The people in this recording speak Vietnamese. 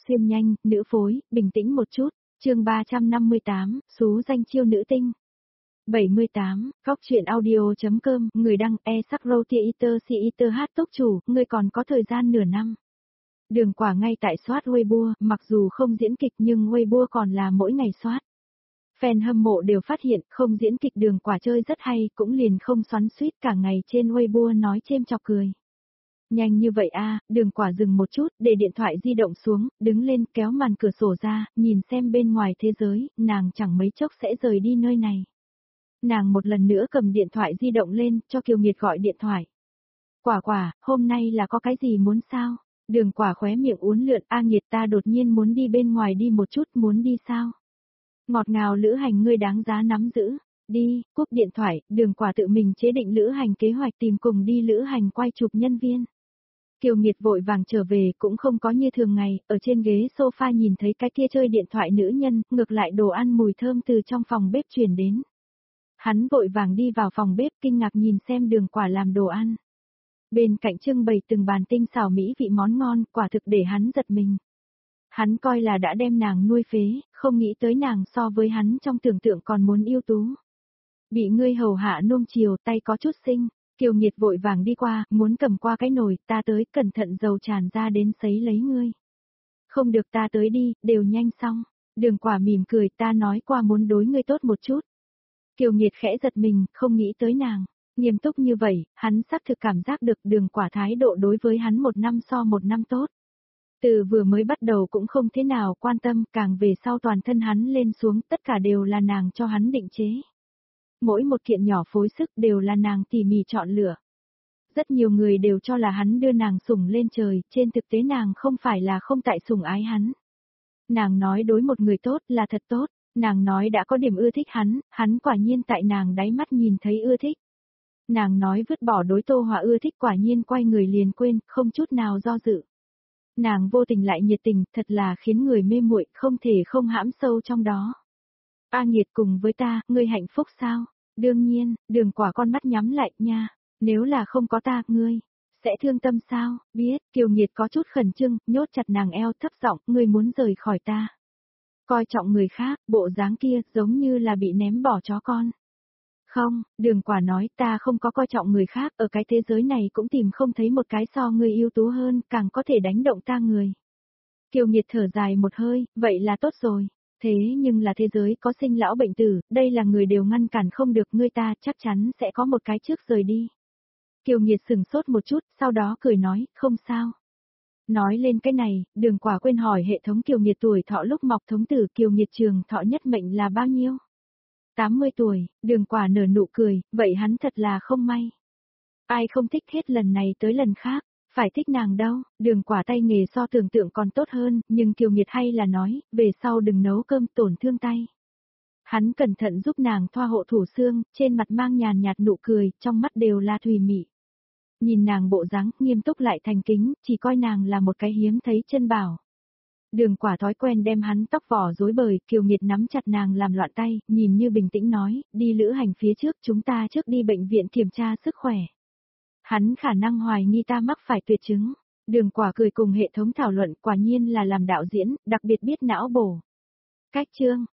xuyên nhanh, nữ phối, bình tĩnh một chút, chương 358, số danh chiêu nữ tinh. 78, góc chuyện audio.com, người đăng e-sắc-rô-tia-iter-si-iter hát tốc chủ, người còn có thời gian nửa năm. Đường Quả ngay tại soát Weibo, mặc dù không diễn kịch nhưng Weibo còn là mỗi ngày soát. Fan hâm mộ đều phát hiện không diễn kịch Đường Quả chơi rất hay, cũng liền không xoắn xuýt cả ngày trên Weibo nói chêm chọc cười. Nhanh như vậy a, Đường Quả dừng một chút, để điện thoại di động xuống, đứng lên kéo màn cửa sổ ra, nhìn xem bên ngoài thế giới, nàng chẳng mấy chốc sẽ rời đi nơi này. Nàng một lần nữa cầm điện thoại di động lên, cho Kiều Nghiệt gọi điện thoại. Quả, hôm nay là có cái gì muốn sao? Đường Quả khóe miệng uốn lượn, A Nghiệt ta đột nhiên muốn đi bên ngoài đi một chút, muốn đi sao? Ngọt ngào lữ hành ngươi đáng giá nắm giữ. Đi, cúp điện thoại, Đường Quả tự mình chế định lữ hành kế hoạch tìm cùng đi lữ hành quay chụp nhân viên. Kiều Nghiệt vội vàng trở về cũng không có như thường ngày, ở trên ghế sofa nhìn thấy cái kia chơi điện thoại nữ nhân, ngược lại đồ ăn mùi thơm từ trong phòng bếp truyền đến. Hắn vội vàng đi vào phòng bếp kinh ngạc nhìn xem Đường Quả làm đồ ăn. Bên cạnh trưng bày từng bàn tinh xảo mỹ vị món ngon, quả thực để hắn giật mình. Hắn coi là đã đem nàng nuôi phế, không nghĩ tới nàng so với hắn trong tưởng tượng còn muốn ưu tú. Bị ngươi hầu hạ nuông chiều, tay có chút sinh. Kiều Nghiệt vội vàng đi qua, muốn cầm qua cái nồi, ta tới, cẩn thận dầu tràn ra đến sấy lấy ngươi. Không được ta tới đi, đều nhanh xong. Đường Quả mỉm cười, ta nói qua muốn đối ngươi tốt một chút. Kiều Nghiệt khẽ giật mình, không nghĩ tới nàng. Nghiêm túc như vậy, hắn xác thực cảm giác được Đường Quả thái độ đối với hắn một năm so một năm tốt. Từ vừa mới bắt đầu cũng không thế nào quan tâm, càng về sau toàn thân hắn lên xuống tất cả đều là nàng cho hắn định chế. Mỗi một kiện nhỏ phối sức đều là nàng tỉ mỉ chọn lựa. Rất nhiều người đều cho là hắn đưa nàng sủng lên trời, trên thực tế nàng không phải là không tại sủng ái hắn. Nàng nói đối một người tốt là thật tốt, nàng nói đã có điểm ưa thích hắn quả nhiên tại nàng đáy mắt nhìn thấy ưa thích. Nàng nói vứt bỏ đối Tô Hòa ưa thích quả nhiên quay người liền quên, không chút nào do dự. Nàng vô tình lại nhiệt tình, thật là khiến người mê muội, không thể không hãm sâu trong đó. A Nghiệt cùng với ta, ngươi hạnh phúc sao? Đương nhiên, Đường Quả con mắt nhắm lại nha, nếu là không có ta, ngươi sẽ thương tâm sao? Biết, Kiều Nghiệt có chút khẩn trương, nhốt chặt nàng eo thấp giọng, ngươi muốn rời khỏi ta. Coi trọng người khác, bộ dáng kia giống như là bị ném bỏ chó con. Không, Đường Quả nói ta không có coi trọng người khác, ở cái thế giới này cũng tìm không thấy một cái so người ưu tú hơn, càng có thể đánh động ta người. Kiều Nghiệt thở dài một hơi, vậy là tốt rồi. Thế nhưng là thế giới có sinh lão bệnh tử, đây là người đều ngăn cản không được ngươi ta chắc chắn sẽ có một cái trước rời đi. Kiều Nghiệt sừng sốt một chút, sau đó cười nói, không sao. Nói lên cái này, Đường Quả quên hỏi hệ thống Kiều Nghiệt tuổi thọ lúc mọc thống tử Kiều Nghiệt trường thọ nhất mệnh là bao nhiêu? 80 tuổi, Đường Quả nở nụ cười, vậy hắn thật là không may. Ai không thích hết lần này tới lần khác, phải thích nàng đâu, Đường Quả tay nghề so tưởng tượng còn tốt hơn, nhưng Kiều Nghiệt hay là nói, về sau đừng nấu cơm tổn thương tay. Hắn cẩn thận giúp nàng thoa hộ thủ xương, trên mặt mang nhàn nhạt nụ cười, trong mắt đều là thùy mị. Nhìn nàng bộ dáng, nghiêm túc lại thành kính, chỉ coi nàng là một cái hiếm thấy chân bảo. Đường Quả thói quen đem hắn tóc vỏ rối bời, Kiều Nghiệt nắm chặt nàng làm loạn tay, nhìn như bình tĩnh nói, đi lữ hành phía trước chúng ta trước đi bệnh viện kiểm tra sức khỏe. Hắn khả năng hoài nghi ta mắc phải tuyệt chứng. Đường Quả cười cùng hệ thống thảo luận quả nhiên là làm đạo diễn, đặc biệt biết não bổ. Cách chương,